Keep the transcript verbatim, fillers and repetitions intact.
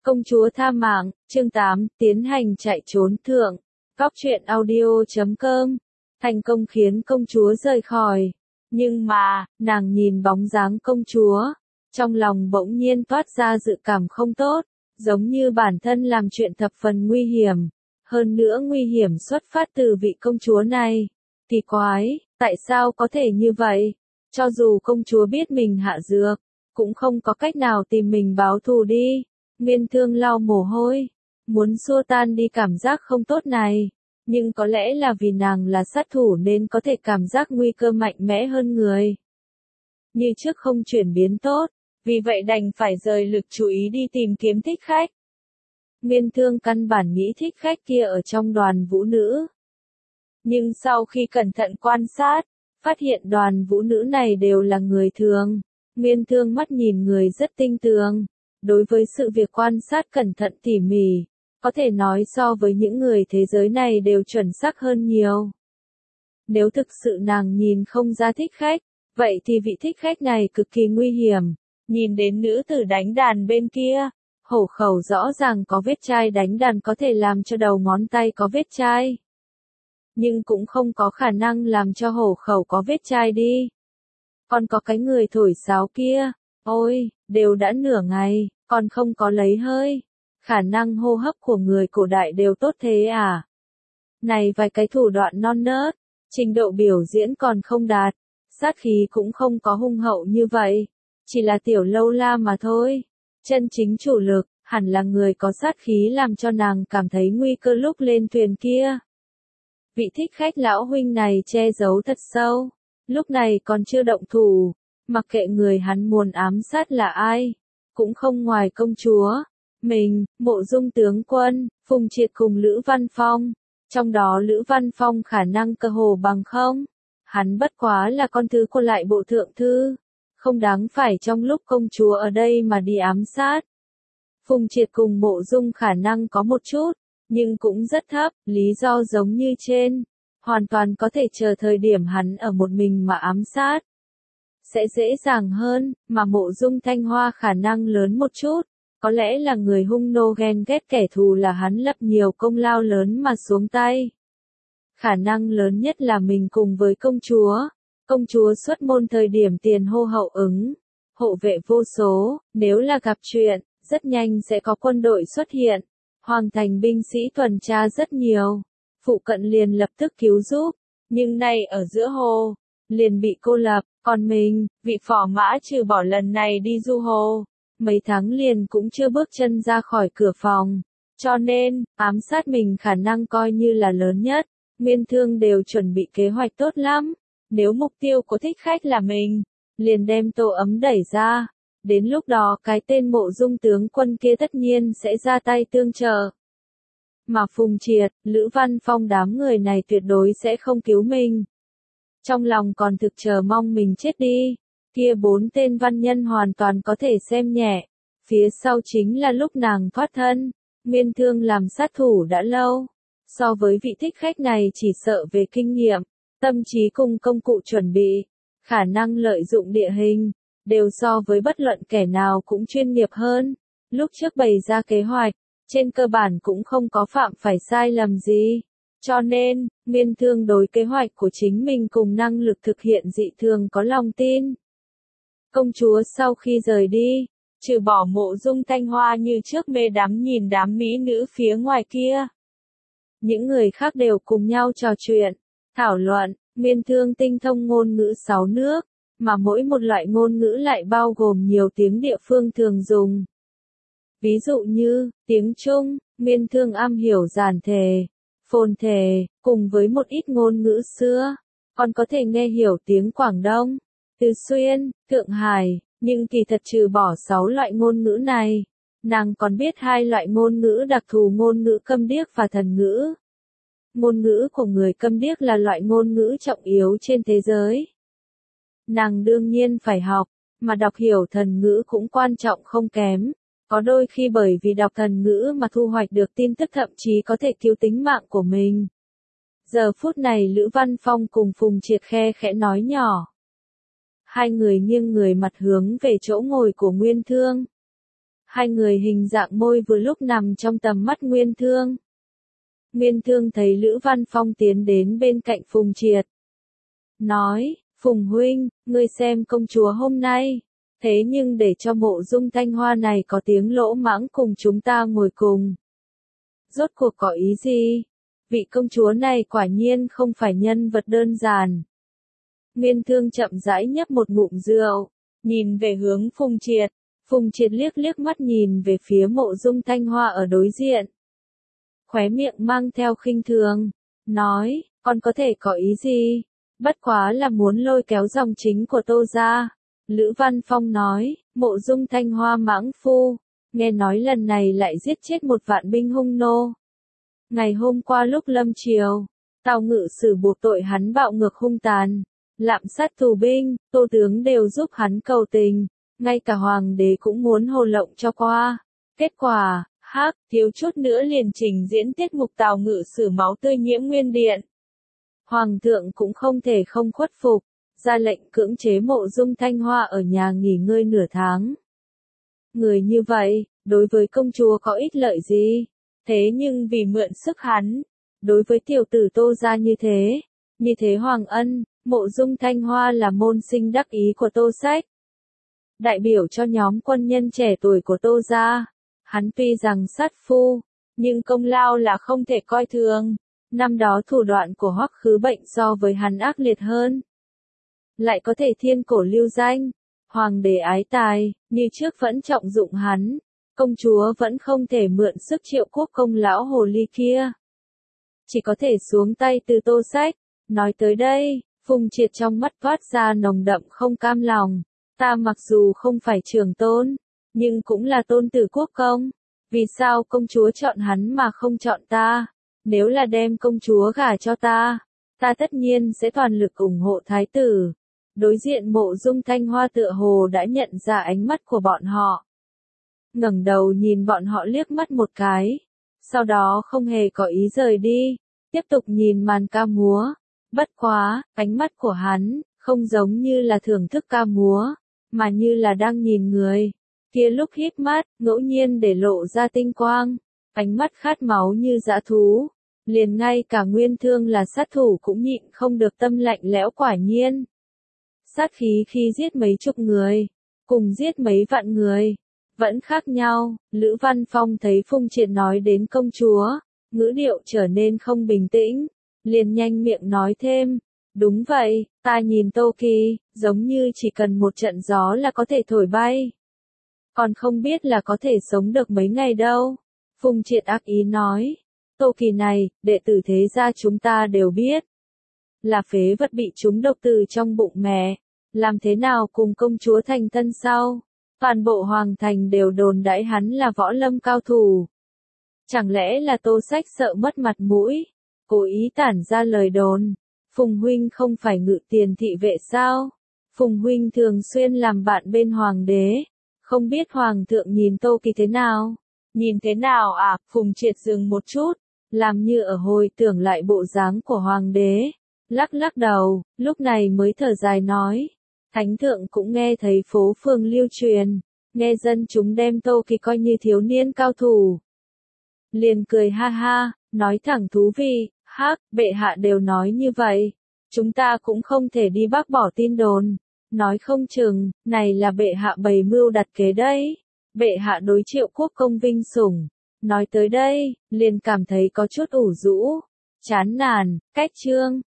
Công chúa tha mạng, chương tám, tiến hành chạy trốn thượng. Góc truyện audio chấm com. Thành công khiến công chúa rời khỏi. Nhưng mà, nàng nhìn bóng dáng công chúa. Trong lòng bỗng nhiên toát ra dự cảm không tốt. Giống như bản thân làm chuyện thập phần nguy hiểm. Hơn nữa nguy hiểm xuất phát từ vị công chúa này. Kỳ quái, tại sao có thể như vậy? Cho dù công chúa biết mình hạ dược, cũng không có cách nào tìm mình báo thù đi. Nguyên Thương lau mồ hôi, muốn xua tan đi cảm giác không tốt này, nhưng có lẽ là vì nàng là sát thủ nên có thể cảm giác nguy cơ mạnh mẽ hơn người. Như trước không chuyển biến tốt, vì vậy đành phải rời lực chú ý đi tìm kiếm thích khách. Nguyên Thương căn bản nghĩ thích khách kia ở trong đoàn vũ nữ. Nhưng sau khi cẩn thận quan sát, phát hiện đoàn vũ nữ này đều là người thường. Nguyên Thương mắt nhìn người rất tinh tường. Đối với sự việc quan sát cẩn thận tỉ mỉ, có thể nói so với những người thế giới này đều chuẩn xác hơn nhiều. Nếu thực sự nàng nhìn không ra thích khách, vậy thì vị thích khách này cực kỳ nguy hiểm. Nhìn đến nữ tử đánh đàn bên kia, hổ khẩu rõ ràng có vết chai đánh đàn có thể làm cho đầu ngón tay có vết chai. Nhưng cũng không có khả năng làm cho hổ khẩu có vết chai đi. Còn có cái người thổi sáo kia, ôi, đều đã nửa ngày, còn không có lấy hơi. Khả năng hô hấp của người cổ đại đều tốt thế à? Này vài cái thủ đoạn non nớt, trình độ biểu diễn còn không đạt, sát khí cũng không có hung hậu như vậy, chỉ là tiểu lâu la mà thôi. Chân chính chủ lực, hẳn là người có sát khí làm cho nàng cảm thấy nguy cơ lúc lên thuyền kia. Vị thích khách lão huynh này che giấu thật sâu, lúc này còn chưa động thủ, mặc kệ người hắn muốn ám sát là ai, cũng không ngoài công chúa, mình, Mộ Dung tướng quân, Phùng Triệt cùng Lữ Văn Phong, trong đó Lữ Văn Phong khả năng cơ hồ bằng không, hắn bất quá là con thứ của lại bộ thượng thư, không đáng phải trong lúc công chúa ở đây mà đi ám sát. Phùng Triệt cùng Mộ Dung khả năng có một chút, nhưng cũng rất thấp, lý do giống như trên, hoàn toàn có thể chờ thời điểm hắn ở một mình mà ám sát. Sẽ dễ dàng hơn, mà Mộ Dung Thanh Hoa khả năng lớn một chút, có lẽ là người hung nô ghen ghét kẻ thù là hắn lập nhiều công lao lớn mà xuống tay. Khả năng lớn nhất là mình cùng với công chúa, công chúa xuất môn thời điểm tiền hô hậu ứng, hộ vệ vô số, nếu là gặp chuyện, rất nhanh sẽ có quân đội xuất hiện, hoàng thành binh sĩ tuần tra rất nhiều, phụ cận liền lập tức cứu giúp, nhưng nay ở giữa hồ, liền bị cô lập. Còn mình, vị phò mã trừ bỏ lần này đi du hồ, mấy tháng liền cũng chưa bước chân ra khỏi cửa phòng. Cho nên, ám sát mình khả năng coi như là lớn nhất. Nguyên Thương đều chuẩn bị kế hoạch tốt lắm. Nếu mục tiêu của thích khách là mình, liền đem tổ ấm đẩy ra. Đến lúc đó cái tên Mộ Dung tướng quân kia tất nhiên sẽ ra tay tương trợ. Mà Phùng Triệt, Lữ Văn Phong đám người này tuyệt đối sẽ không cứu mình. Trong lòng còn thực chờ mong mình chết đi, kia bốn tên văn nhân hoàn toàn có thể xem nhẹ, phía sau chính là lúc nàng thoát thân, Nguyên Thương làm sát thủ đã lâu, so với vị thích khách này chỉ sợ về kinh nghiệm, tâm trí cùng công cụ chuẩn bị, khả năng lợi dụng địa hình, đều so với bất luận kẻ nào cũng chuyên nghiệp hơn, lúc trước bày ra kế hoạch, trên cơ bản cũng không có phạm phải sai lầm gì. Cho nên, Nguyên Thương đối kế hoạch của chính mình cùng năng lực thực hiện dị thường có lòng tin. Công chúa sau khi rời đi, trừ bỏ Mộ Dung Thanh Hoa như trước mê đắm nhìn đám mỹ nữ phía ngoài kia. Những người khác đều cùng nhau trò chuyện, thảo luận, Nguyên Thương tinh thông ngôn ngữ sáu nước, mà mỗi một loại ngôn ngữ lại bao gồm nhiều tiếng địa phương thường dùng. Ví dụ như, tiếng Trung, Nguyên Thương am hiểu giản thể, phồn thể, cùng với một ít ngôn ngữ xưa, còn có thể nghe hiểu tiếng Quảng Đông, Từ Xuyên, Thượng Hải, nhưng kỳ thật trừ bỏ sáu loại ngôn ngữ này, nàng còn biết hai loại ngôn ngữ đặc thù ngôn ngữ câm điếc và thần ngữ. Ngôn ngữ của người câm điếc là loại ngôn ngữ trọng yếu trên thế giới. Nàng đương nhiên phải học, mà đọc hiểu thần ngữ cũng quan trọng không kém. Có đôi khi bởi vì đọc thần ngữ mà thu hoạch được tin tức thậm chí có thể cứu tính mạng của mình. Giờ phút này Lữ Văn Phong cùng Phùng Triệt khe khẽ nói nhỏ. Hai người nghiêng người mặt hướng về chỗ ngồi của Nguyên Thương. Hai người hình dạng môi vừa lúc nằm trong tầm mắt Nguyên Thương. Nguyên Thương thấy Lữ Văn Phong tiến đến bên cạnh Phùng Triệt. Nói, Phùng huynh, ngươi xem công chúa hôm nay. Thế nhưng để cho Mộ Dung Thanh Hoa này có tiếng lỗ mãng cùng chúng ta ngồi cùng. Rốt cuộc có ý gì? Vị công chúa này quả nhiên không phải nhân vật đơn giản. Nguyên Thương chậm rãi nhấp một ngụm rượu, nhìn về hướng Phùng Triệt. Phùng Triệt liếc liếc mắt nhìn về phía Mộ Dung Thanh Hoa ở đối diện. Khóe miệng mang theo khinh thường, nói, con có thể có ý gì? Bất quá là muốn lôi kéo dòng chính của Tô gia. Lữ Văn Phong nói, Mộ Dung Thanh Hoa mãng phu, nghe nói lần này lại giết chết một vạn binh hung nô. Ngày hôm qua lúc lâm triều, Tào Ngự Sử buộc tội hắn bạo ngược hung tàn, lạm sát tù binh, Tô tướng đều giúp hắn cầu tình, ngay cả hoàng đế cũng muốn hồ lộng cho qua. Kết quả, hắc, thiếu chút nữa liền trình diễn tiết mục Tào Ngự Sử máu tươi nhiễm nguyên điện. Hoàng thượng cũng không thể không khuất phục, ra lệnh cưỡng chế Mộ Dung Thanh Hoa ở nhà nghỉ ngơi nửa tháng. Người như vậy, đối với công chúa có ích lợi gì? Thế nhưng vì mượn sức hắn, đối với tiểu tử Tô gia như thế, như thế Hoàng Ân, Mộ Dung Thanh Hoa là môn sinh đắc ý của Tô Sách. Đại biểu cho nhóm quân nhân trẻ tuổi của Tô gia, hắn tuy rằng sát phu, nhưng công lao là không thể coi thường. Năm đó thủ đoạn của Hoắc Khứ Bệnh so với hắn ác liệt hơn. Lại có thể thiên cổ lưu danh, hoàng đế ái tài, như trước vẫn trọng dụng hắn, công chúa vẫn không thể mượn sức Triệu Quốc công lão hồ ly kia. Chỉ có thể xuống tay từ Tô Sách. Nói tới đây, Phùng Triệt trong mắt toát ra nồng đậm không cam lòng. Ta mặc dù không phải trưởng tôn, nhưng cũng là tôn tử quốc công. Vì sao công chúa chọn hắn mà không chọn ta? Nếu là đem công chúa gả cho ta, ta tất nhiên sẽ toàn lực ủng hộ thái tử. Đối diện Mộ Dung Thanh Hoa tựa hồ đã nhận ra ánh mắt của bọn họ. Ngẩng đầu nhìn bọn họ liếc mắt một cái, sau đó không hề có ý rời đi, tiếp tục nhìn màn ca múa. Bất quá, ánh mắt của hắn, không giống như là thưởng thức ca múa, mà như là đang nhìn người. Kia lúc híp mắt, ngẫu nhiên để lộ ra tinh quang, ánh mắt khát máu như dã thú. Liền ngay cả Nguyên Thương là sát thủ cũng nhịn không được tâm lạnh lẽo quả nhiên. Sát khí khi giết mấy chục người, cùng giết mấy vạn người, vẫn khác nhau. Lữ Văn Phong thấy Phùng Triệt nói đến công chúa, ngữ điệu trở nên không bình tĩnh, liền nhanh miệng nói thêm, đúng vậy, ta nhìn Tô Kỳ, giống như chỉ cần một trận gió là có thể thổi bay. Còn không biết là có thể sống được mấy ngày đâu. Phùng Triệt ác ý nói, Tô Kỳ này, đệ tử thế gia chúng ta đều biết, là phế vật bị chúng độc từ trong bụng mẹ, làm thế nào cùng công chúa thành thân sau. Toàn bộ hoàng thành đều đồn đãi hắn là võ lâm cao thủ. Chẳng lẽ là Tô Sách sợ mất mặt mũi, cố ý tản ra lời đồn. Phùng huynh không phải ngự tiền thị vệ sao? Phùng huynh thường xuyên làm bạn bên hoàng đế, không biết hoàng thượng nhìn Tô Kỳ thế nào? Nhìn thế nào à? Phùng Triệt dừng một chút, làm như ở hồi tưởng lại bộ dáng của hoàng đế, lắc lắc đầu, lúc này mới thở dài nói, thánh thượng cũng nghe thấy phố phường lưu truyền, nghe dân chúng đem Tô Kỳ coi như thiếu niên cao thủ. Liền cười ha ha, nói thẳng thú vị, hắc, bệ hạ đều nói như vậy, chúng ta cũng không thể đi bác bỏ tin đồn, nói không chừng, này là bệ hạ bày mưu đặt kế đấy, bệ hạ đối Triệu Quốc công vinh sủng. Nói tới đây, liền cảm thấy có chút ủ rũ, chán nản, cách chương.